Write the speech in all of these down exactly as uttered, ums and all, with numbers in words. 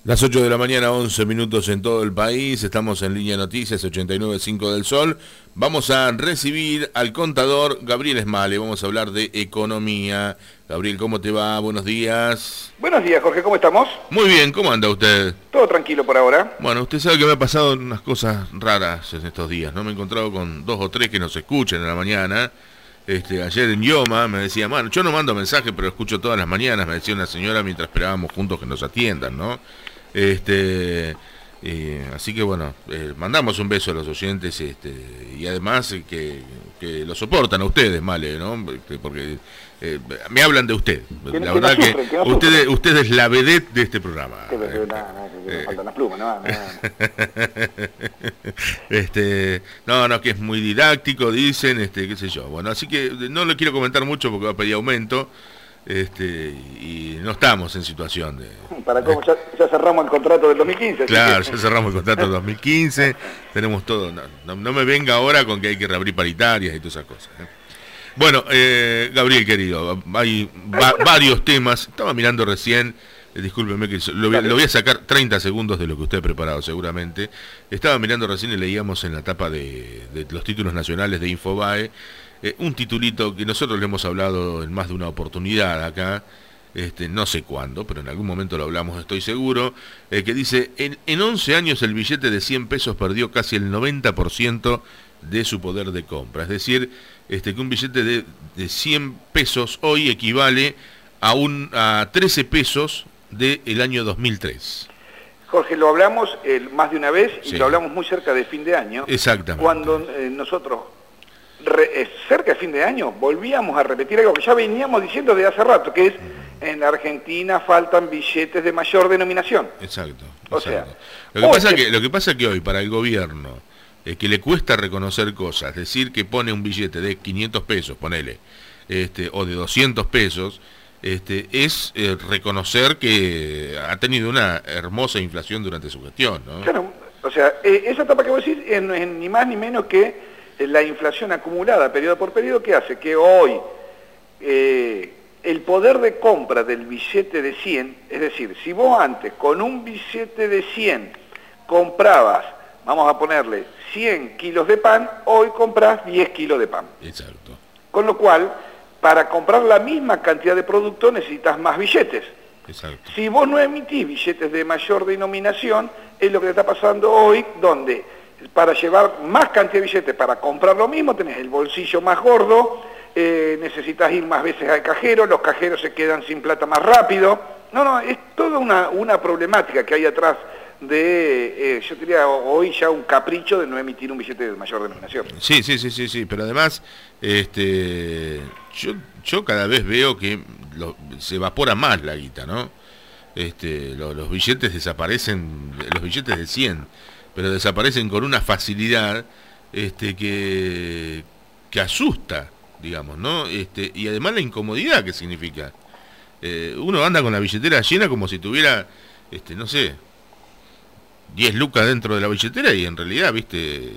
Las ocho de la mañana, once minutos en todo el país. Estamos en Línea Noticias ochenta y nueve punto cinco del Sol. Vamos a recibir al contador Gabriel Esmale. Vamos a hablar de economía. Gabriel, ¿cómo te va? Buenos días. Buenos días, Jorge, ¿cómo estamos? Muy bien, ¿cómo anda usted? Todo tranquilo por ahora. Bueno, usted sabe que me ha pasado unas cosas raras en estos días, ¿no? Me he encontrado con dos o tres que nos escuchan en la mañana. Este, ayer en Yoma me decía, bueno, yo no mando mensajes, pero escucho todas las mañanas, me decía una señora mientras esperábamos juntos que nos atiendan, ¿no? Este, eh, así que bueno, eh, mandamos un beso a los oyentes, este, y además eh, que, que lo soportan a ustedes, Male, ¿no? Porque eh, me hablan de usted. Que, la que verdad no que, sufren, que no usted, usted es la vedette de este programa. Que, que, que, nada, nada, que, que me faltan las plumas, no, no. este, no, no, que es muy didáctico, dicen, este, qué sé yo. Bueno, así que no le quiero comentar mucho porque va a pedir aumento. Este, y no estamos en situación de... Para cómo, ya, ya cerramos el contrato del dos mil quince. Claro, ya cerramos el contrato del dos mil quince, tenemos todo, no, no, no me venga ahora con que hay que reabrir paritarias y todas esas cosas, ¿eh? Bueno, eh, Gabriel querido, hay va, varios temas, estaba mirando recién, eh, discúlpeme que lo, lo voy a sacar treinta segundos de lo que usted ha preparado seguramente, estaba mirando recién y leíamos en la tapa de, de los títulos nacionales de Infobae, Eh, un titulito que nosotros le hemos hablado en más de una oportunidad acá, este, no sé cuándo, pero en algún momento lo hablamos, estoy seguro, eh, que dice, en, en once años el billete de cien pesos perdió casi el noventa por ciento de su poder de compra. Es decir, este, que un billete de, de cien pesos hoy equivale a, un, a trece pesos del año dos mil tres. Jorge, lo hablamos eh, más de una vez y Sí. lo hablamos muy cerca de fin de año. Exactamente. Cuando eh, nosotros... Re, eh, cerca de fin de año volvíamos a repetir algo que ya veníamos diciendo desde hace rato, que es en la Argentina faltan billetes de mayor denominación. Exacto. O exacto. sea, lo que hoy pasa que... que lo que pasa que hoy para el gobierno eh, que le cuesta reconocer cosas, decir que pone un billete de quinientos pesos, ponele, este, o de doscientos pesos, este, es eh, reconocer que ha tenido una hermosa inflación durante su gestión, ¿no? Claro, o sea, eh, esa etapa que vos decís es, es ni más ni menos que la inflación acumulada periodo por periodo, que hace que hoy eh, el poder de compra del billete de cien, es decir, si vos antes con un billete de cien comprabas, vamos a ponerle cien kilos de pan, hoy compras diez kilos de pan. Exacto. Con lo cual, para comprar la misma cantidad de producto necesitas más billetes. Exacto. Si vos no emitís billetes de mayor denominación, es lo que te está pasando hoy, donde para llevar más cantidad de billetes, para comprar lo mismo, tenés el bolsillo más gordo, eh, necesitas ir más veces al cajero, los cajeros se quedan sin plata más rápido. No, no, es toda una, una problemática que hay atrás de, eh, yo diría hoy ya un capricho de no emitir un billete de mayor denominación. Sí, sí, sí, sí, sí, pero además, este, yo, yo cada vez veo que lo, se evapora más la guita, ¿no? Este, lo, los billetes desaparecen, los billetes de cien, pero desaparecen con una facilidad este, que, que asusta, digamos, ¿no? Este, y además la incomodidad que significa. Eh, uno anda con la billetera llena como si tuviera, este, no sé, diez lucas dentro de la billetera y en realidad, viste,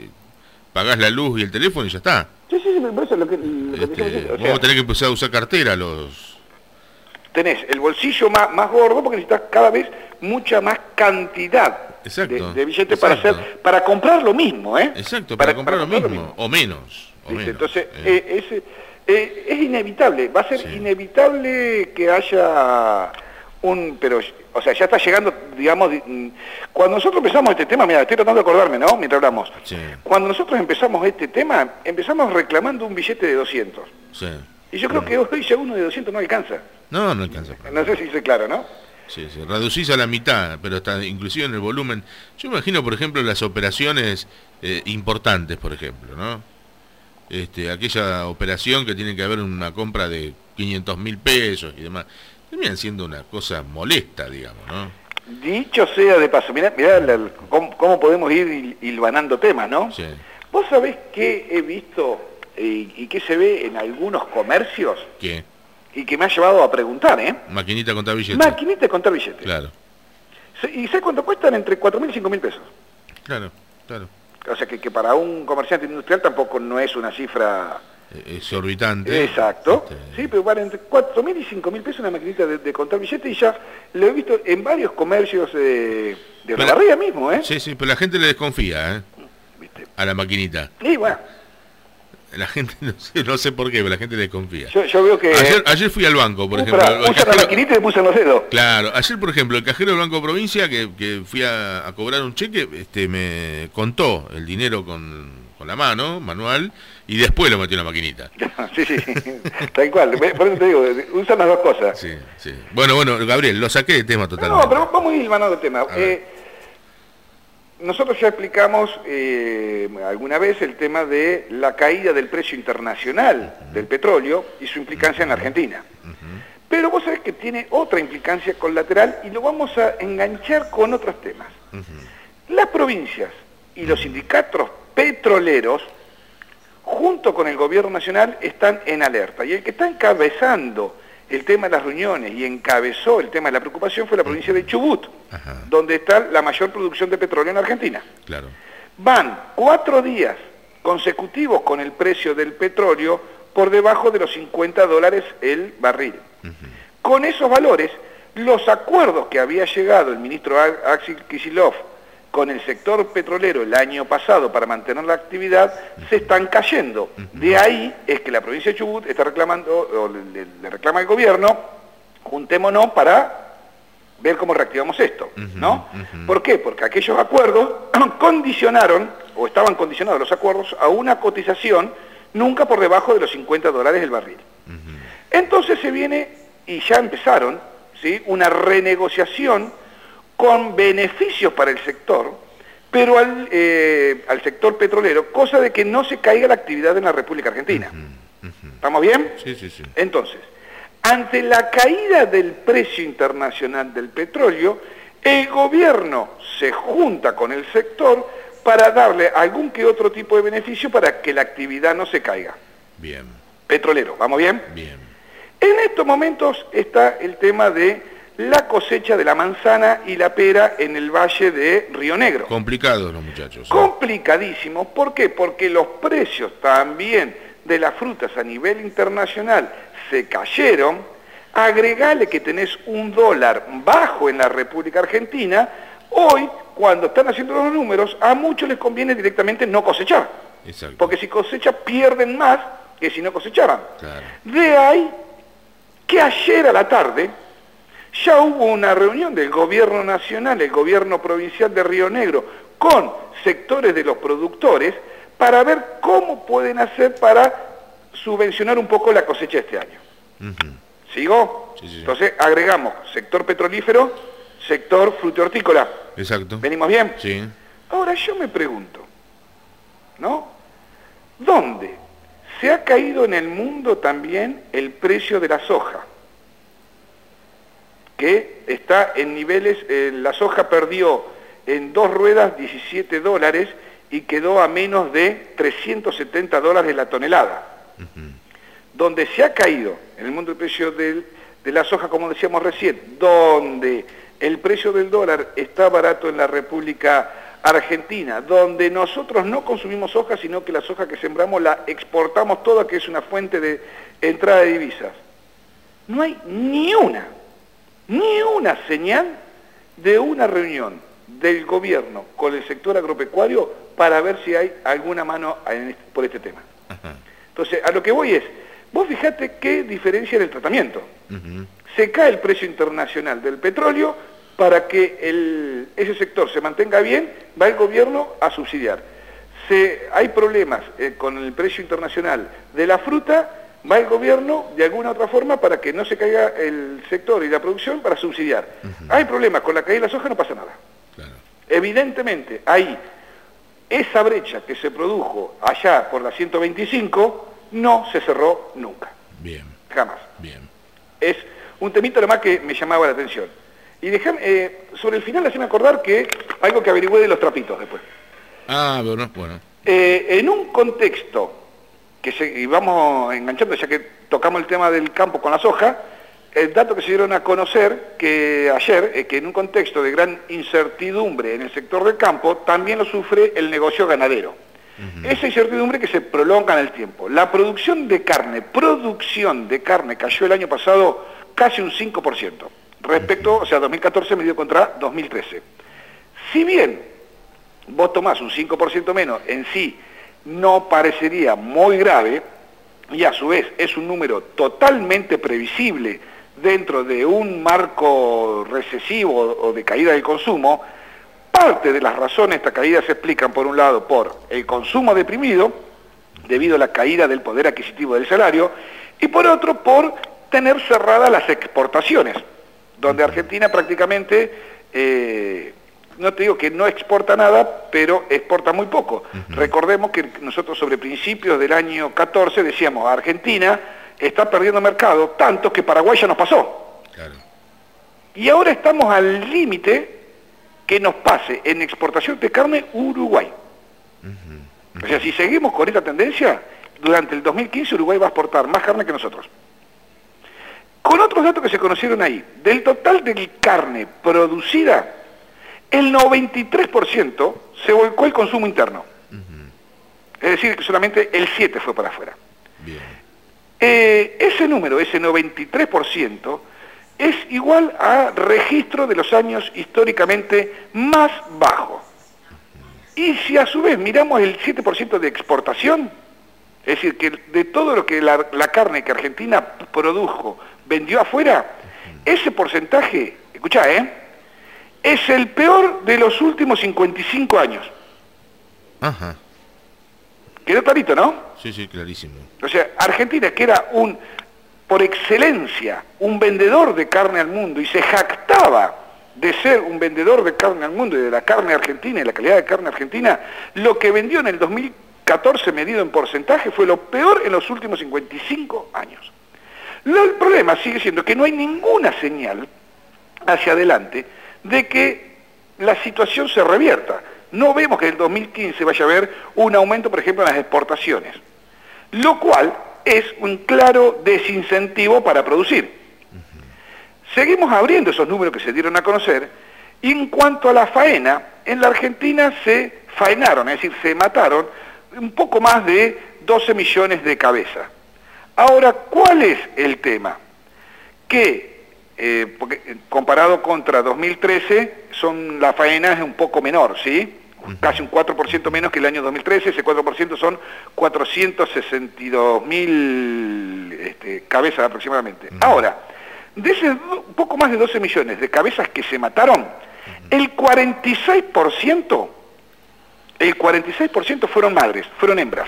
pagás la luz y el teléfono y ya está. Sí, sí, sí, pero eso es lo que... Lo Este, que decís, o sea, vamos a tener que empezar a usar cartera los... tenés el bolsillo más, más gordo porque necesitas cada vez mucha más cantidad de, de billetes para hacer, para comprar lo mismo, ¿eh? Exacto, para, para comprar, para comprar lo, lo mismo, o menos. O menos Entonces, eh. Eh, es, eh, es inevitable, va a ser sí. inevitable que haya un... pero o sea, ya está llegando, digamos, cuando nosotros empezamos este tema, mira, estoy tratando de acordarme, ¿no? Mientras hablamos. Sí. Cuando nosotros empezamos este tema, empezamos reclamando un billete de doscientos. Sí. Y yo creo sí. que hoy ya uno de doscientos no alcanza. No, no alcanza. No sé si hice claro, ¿no? Sí, sí, reducís a la mitad, pero está inclusive en el volumen. Yo imagino, por ejemplo, las operaciones eh, importantes, por ejemplo, ¿no? Este, aquella operación que tiene que haber una compra de quinientos mil pesos y demás, terminan siendo una cosa molesta, digamos, ¿no? Dicho sea de paso, mirá, mirá la, cómo, cómo podemos ir hilvanando temas, ¿no? Sí. ¿Vos sabés qué he visto eh, y qué se ve en algunos comercios? ¿Qué? Y que me ha llevado a preguntar, ¿eh? Maquinita de contar billetes. Maquinita de contar billetes. Claro. ¿Y sabes cuánto cuestan? Entre cuatro mil y cinco mil pesos. Claro, claro. O sea que, que para un comerciante industrial tampoco no es una cifra exorbitante. Exacto, Este... sí, pero vale entre cuatro mil y cinco mil pesos una maquinita de, de contar billetes, y ya lo he visto en varios comercios eh, de la barriga mismo, ¿eh? Sí, sí, pero la gente le desconfía, ¿eh? ¿Viste? A la maquinita. Y bueno. La gente, no sé, no sé por qué, pero la gente le desconfía. Yo, yo veo que... Ayer, ayer fui al banco, por uh, ejemplo. Para, usan cajero... la maquinita y le pusan los dedos. Claro, ayer, por ejemplo, el cajero del Banco Provincia, que, que fui a, a cobrar un cheque, este me contó el dinero con, con la mano, manual, y después lo metió en la maquinita. Sí, sí, tal cual. Por eso te digo, usan las dos cosas. Sí, sí. Bueno, bueno, Gabriel, lo saqué de tema totalmente. No, pero vamos a ir ganando el tema. Eh, nosotros ya explicamos eh, alguna vez el tema de la caída del precio internacional uh-huh. del petróleo y su implicancia uh-huh. en Argentina. Uh-huh. Pero vos sabés que tiene otra implicancia colateral y lo vamos a enganchar con otros temas. Uh-huh. Las provincias y los sindicatos petroleros, junto con el gobierno nacional, están en alerta. Y el que está encabezando el tema de las reuniones y encabezó el tema de la preocupación fue la provincia de Chubut, Ajá. donde está la mayor producción de petróleo en Argentina. Claro. Van cuatro días consecutivos con el precio del petróleo por debajo de los cincuenta dólares el barril. Uh-huh. Con esos valores, los acuerdos que había llegado el ministro Axel Kicillof con el sector petrolero el año pasado para mantener la actividad, uh-huh. se están cayendo. Uh-huh. De ahí es que la provincia de Chubut está reclamando, o le, le reclama al gobierno, juntémonos para ver cómo reactivamos esto, uh-huh. ¿no? Uh-huh. ¿Por qué? Porque aquellos acuerdos condicionaron, o estaban condicionados los acuerdos, a una cotización nunca por debajo de los cincuenta dólares el barril. Uh-huh. Entonces se viene, y ya empezaron, ¿sí?, una renegociación con beneficios para el sector, pero al, eh, al sector petrolero, cosa de que no se caiga la actividad en la República Argentina. Uh-huh, uh-huh. ¿Estamos bien? Sí, sí, sí. Entonces, ante la caída del precio internacional del petróleo, el gobierno se junta con el sector para darle algún que otro tipo de beneficio para que la actividad no se caiga. Bien. Petrolero, ¿vamos bien? Bien. En estos momentos está el tema de la cosecha de la manzana y la pera en el valle de Río Negro. Complicados los muchachos. ¿eh? Complicadísimos. ¿Por qué? Porque los precios también de las frutas a nivel internacional se cayeron. Agregale que tenés un dólar bajo en la República Argentina. Hoy, cuando están haciendo los números, a muchos les conviene directamente no cosechar. Exacto. Porque si cosecha pierden más que si no cosechaban. Claro. De ahí que ayer a la tarde ya hubo una reunión del gobierno nacional, el gobierno provincial de Río Negro, con sectores de los productores para ver cómo pueden hacer para subvencionar un poco la cosecha este año. Uh-huh. ¿Sigo? Sí, sí, sí. Entonces agregamos sector petrolífero, sector frutícola. Exacto. ¿Venimos bien? Sí. Ahora yo me pregunto, ¿no? ¿Dónde se ha caído en el mundo también el precio de la soja? Que está en niveles, eh, la soja perdió en dos ruedas diecisiete dólares y quedó a menos de trescientos setenta dólares la tonelada. Uh-huh. Donde se ha caído en el mundo el precio del, de la soja, como decíamos recién, donde el precio del dólar está barato en la República Argentina, donde nosotros no consumimos soja, sino que la soja que sembramos la exportamos toda, que es una fuente de entrada de divisas. No hay ni una ni una señal de una reunión del gobierno con el sector agropecuario para ver si hay alguna mano en este, por este tema. Ajá. Entonces, a lo que voy es, vos fijate qué diferencia en el tratamiento. Uh-huh. Se cae el precio internacional del petróleo, para que el, ese sector se mantenga bien, va el gobierno a subsidiar. Se, hay problemas eh, con el precio internacional de la fruta, va el gobierno de alguna otra forma para que no se caiga el sector y la producción para subsidiar. Uh-huh. Hay problemas con la caída de la soja, no pasa nada. Claro. Evidentemente, ahí, esa brecha que se produjo allá por la ciento veinticinco, no se cerró nunca. Bien. Jamás. Bien. Es un temita nomás que me llamaba la atención. Y dejame, eh, sobre el final, haceme acordar que algo que averigüé de los trapitos después. Ah, bueno, bueno. Eh, en un contexto que se, y vamos enganchando, ya que tocamos el tema del campo con la soja, el dato que se dieron a conocer que ayer, eh, que en un contexto de gran incertidumbre en el sector del campo, también lo sufre el negocio ganadero. Uh-huh. Esa incertidumbre que se prolonga en el tiempo. La producción de carne, producción de carne cayó el año pasado casi un cinco por ciento. Respecto, o sea, dos mil catorce medido contra dos mil trece. Si bien vos tomás un cinco por ciento menos, en sí no parecería muy grave, y a su vez es un número totalmente previsible dentro de un marco recesivo o de caída del consumo, parte de las razones de esta caída se explican, por un lado, por el consumo deprimido, debido a la caída del poder adquisitivo del salario, y por otro, por tener cerradas las exportaciones, donde Argentina prácticamente, eh, no te digo que no exporta nada, pero exporta muy poco. Uh-huh. Recordemos que nosotros sobre principios del año catorce decíamos, Argentina está perdiendo mercado, tanto que Paraguay ya nos pasó. Claro. Y ahora estamos al límite que nos pase en exportación de carne Uruguay. Uh-huh. Uh-huh. O sea, si seguimos con esta tendencia, durante el dos mil quince Uruguay va a exportar más carne que nosotros. Con otros datos que se conocieron ahí, del total de carne producida, el noventa y tres por ciento se volcó el consumo interno. Uh-huh. Es decir, que solamente el siete por ciento fue para afuera. Bien. Eh, ese número, ese noventa y tres por ciento, es igual a registro de los años históricamente más bajos. Uh-huh. Y si a su vez miramos el siete por ciento de exportación, es decir, que de todo lo que la, la carne que Argentina produjo, vendió afuera, uh-huh, ese porcentaje, escuchá, ¿eh? es el peor de los últimos cincuenta y cinco años. Ajá. Quedó clarito, ¿no? Sí, sí, clarísimo. O sea, Argentina, que era un, por excelencia, un vendedor de carne al mundo, y se jactaba de ser un vendedor de carne al mundo y de la carne argentina y la calidad de carne argentina, lo que vendió en el dos mil catorce medido en porcentaje fue lo peor en los últimos cincuenta y cinco años. Lo, el problema sigue siendo que no hay ninguna señal hacia adelante de que la situación se revierta. No vemos que en el dos mil quince vaya a haber un aumento, por ejemplo, en las exportaciones, lo cual es un claro desincentivo para producir. Uh-huh. Seguimos abriendo esos números que se dieron a conocer, y en cuanto a la faena, en la Argentina se faenaron, es decir, se mataron un poco más de doce millones de cabezas. Ahora, ¿cuál es el tema? Que Eh, porque, eh, comparado contra dos mil trece, son, la faena es un poco menor, ¿sí? Uh-huh. Casi un cuatro por ciento menos que el año dos mil trece, ese cuatro por ciento son cuatrocientos sesenta y dos mil este, cabezas aproximadamente. Uh-huh. Ahora, de ese un poco más de doce millones de cabezas que se mataron, uh-huh, el cuarenta y seis por ciento, el cuarenta y seis por ciento fueron madres, fueron hembras.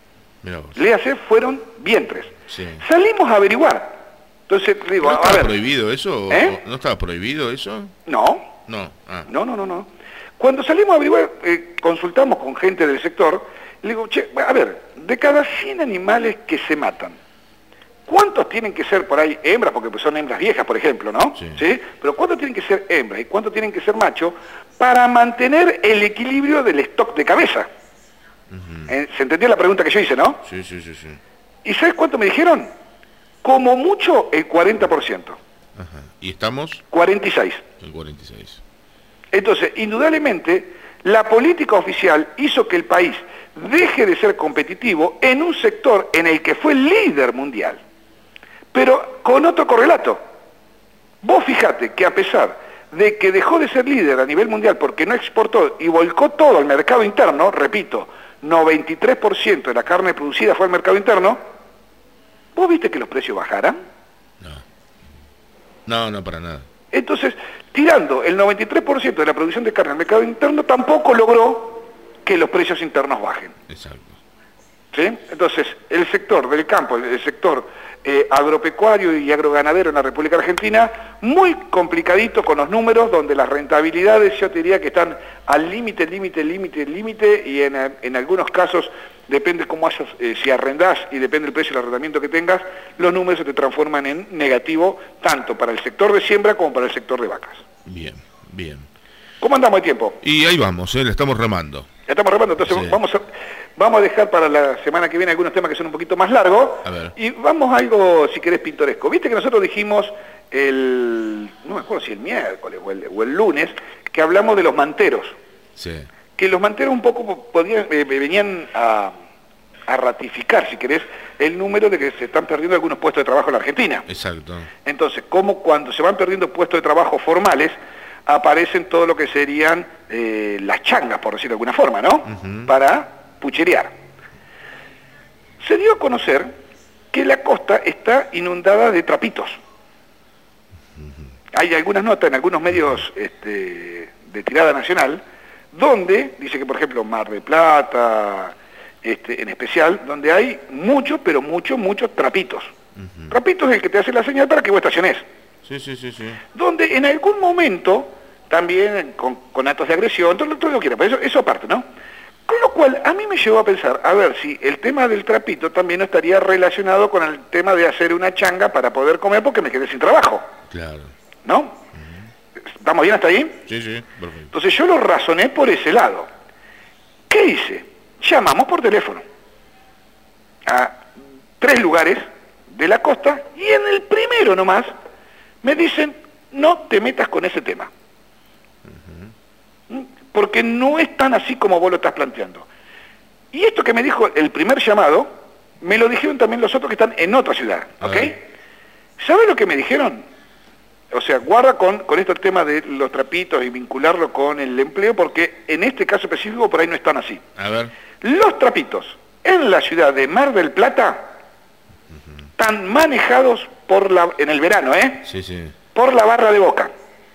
Léase, fueron vientres. Sí. Salimos a averiguar. Entonces, digo, ¿No estaba a ver, prohibido eso? ¿Eh? ¿No estaba prohibido eso? No. No. Ah. No, no, no, no. Cuando salimos a averiguar, eh, consultamos con gente del sector, le digo, che, a ver, de cada cien animales que se matan, ¿cuántos tienen que ser por ahí hembras? Porque pues son hembras viejas, por ejemplo, ¿no? Sí. ¿Sí? Pero ¿cuántos tienen que ser hembras y cuántos tienen que ser machos para mantener el equilibrio del stock de cabeza? Uh-huh. eh, ¿Se entendió la pregunta que yo hice, no? Sí, sí, sí, sí. ¿Y sabes cuánto me dijeron? Como mucho, el cuarenta por ciento. Ajá. ¿Y estamos? cuarenta y seis. El cuarenta y seis. Entonces, indudablemente, la política oficial hizo que el país deje de ser competitivo en un sector en el que fue líder mundial. Pero con otro correlato. Vos fijate que a pesar de que dejó de ser líder a nivel mundial porque no exportó y volcó todo al mercado interno, repito, noventa y tres por ciento de la carne producida fue al mercado interno, ¿vos viste que los precios bajaran? No. No, no, para nada. Entonces, tirando el noventa y tres por ciento de la producción de carne al mercado interno, tampoco logró que los precios internos bajen. Exacto. ¿Sí? Entonces, el sector del campo, el sector eh, agropecuario y agroganadero en la República Argentina, muy complicadito con los números, donde las rentabilidades yo te diría que están al límite, límite, límite, límite, y en, en algunos casos, depende cómo hayas, eh, si arrendás y depende del precio del arrendamiento que tengas, los números se te transforman en negativo, tanto para el sector de siembra como para el sector de vacas. Bien, bien. ¿Cómo andamos de tiempo? Y ahí vamos, ¿eh? Le estamos remando. Ya estamos remando, entonces sí. vamos, a, vamos a dejar para la semana que viene algunos temas que son un poquito más largos. A ver. Y vamos a algo, si querés, pintoresco. Viste que nosotros dijimos el, no me acuerdo si el miércoles o el, o el lunes, que hablamos de los manteros. Sí. que los manteros un poco podían, eh, venían a, a ratificar, si querés, el número de que se están perdiendo algunos puestos de trabajo en la Argentina. Exacto. Entonces, como cuando se van perdiendo puestos de trabajo formales, aparecen todo lo que serían eh, las changas, por decirlo de alguna forma, ¿no? Uh-huh. Para pucherear. Se dio a conocer que la costa está inundada de trapitos. Uh-huh. Hay algunas notas en algunos medios este, de tirada nacional, donde, dice que por ejemplo Mar del Plata, este, en especial, donde hay muchos, pero muchos, muchos trapitos. Uh-huh. Trapitos es el que te hace la señal para que vos estaciones. Sí, sí, sí, sí. Donde en algún momento, también con, con actos de agresión, todo, todo lo que quiera, pero eso, eso aparte, ¿no? Con lo cual, a mí me llevó a pensar, a ver si el tema del trapito también no estaría relacionado con el tema de hacer una changa para poder comer porque me quedé sin trabajo. Claro. ¿No? Uh-huh. ¿Estamos bien hasta ahí? Sí, sí, perfecto. Entonces yo lo razoné por ese lado. ¿Qué hice? Llamamos por teléfono a tres lugares de la costa y en el primero nomás me dicen, no te metas con ese tema. Uh-huh. Porque no es tan así como vos lo estás planteando. Y esto que me dijo el primer llamado, me lo dijeron también los otros que están en otra ciudad, ¿ok? ¿Sabes lo que me dijeron? O sea, guarda con, con este tema de los trapitos y vincularlo con el empleo, porque en este caso específico por ahí no están así. A ver. Los trapitos en la ciudad de Mar del Plata uh-huh. están manejados por la, en el verano, ¿eh? Sí, sí. Por la barra de Boca.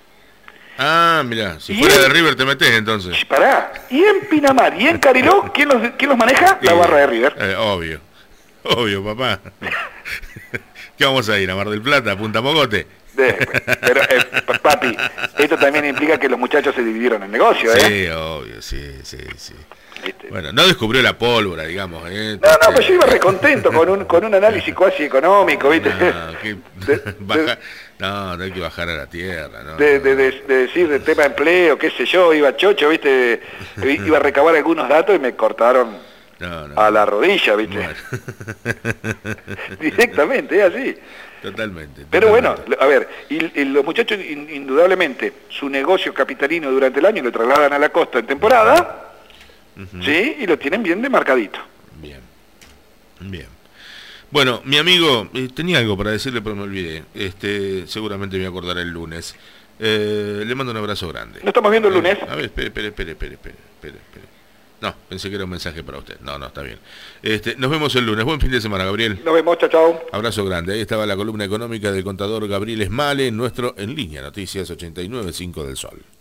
Ah, mira, si fuera en, de River te metés entonces. Pará, y en Pinamar y en Cariló, ¿quién los, quién los maneja? La barra de River. Eh, obvio, obvio, papá. ¿Qué vamos a ir? ¿A Mar del Plata? ¿A Punta Mogote? De, pero, eh, papi, esto también implica que los muchachos se dividieron el negocio, ¿eh? Sí, obvio, sí, sí, sí. ¿Viste? Bueno, no descubrió la pólvora, digamos, ¿eh? No, no, pues yo iba recontento con un, con un análisis cuasi económico, ¿viste? No, que, de, baja, de, no, no hay que bajar a la tierra, ¿no? De, de, de, de decir de tema de empleo, qué sé yo, iba chocho, ¿viste? Iba a recabar algunos datos y me cortaron no, no, a la rodilla, ¿viste? Bueno. Directamente, es así. Totalmente. Pero totalmente. bueno, a ver, y, y los muchachos in, indudablemente, su negocio capitalino durante el año lo trasladan a la costa en temporada, uh-huh. ¿sí? Y lo tienen bien demarcadito. Bien, bien. Bueno, mi amigo, eh, tenía algo para decirle, pero me olvidé. Este, seguramente me acordaré el lunes. Eh, le mando un abrazo grande. ¿Nos estamos viendo el lunes? Eh, a ver, espere, espere, espere, espere, espere, espere, espere. No, pensé que era un mensaje para usted. No, no, está bien. Este, nos vemos el lunes. Buen fin de semana, Gabriel. Nos vemos, chao, chao. Abrazo grande. Ahí estaba la columna económica del contador Gabriel Esmale, nuestro En Línea Noticias ochenta y nueve punto cinco del Sol.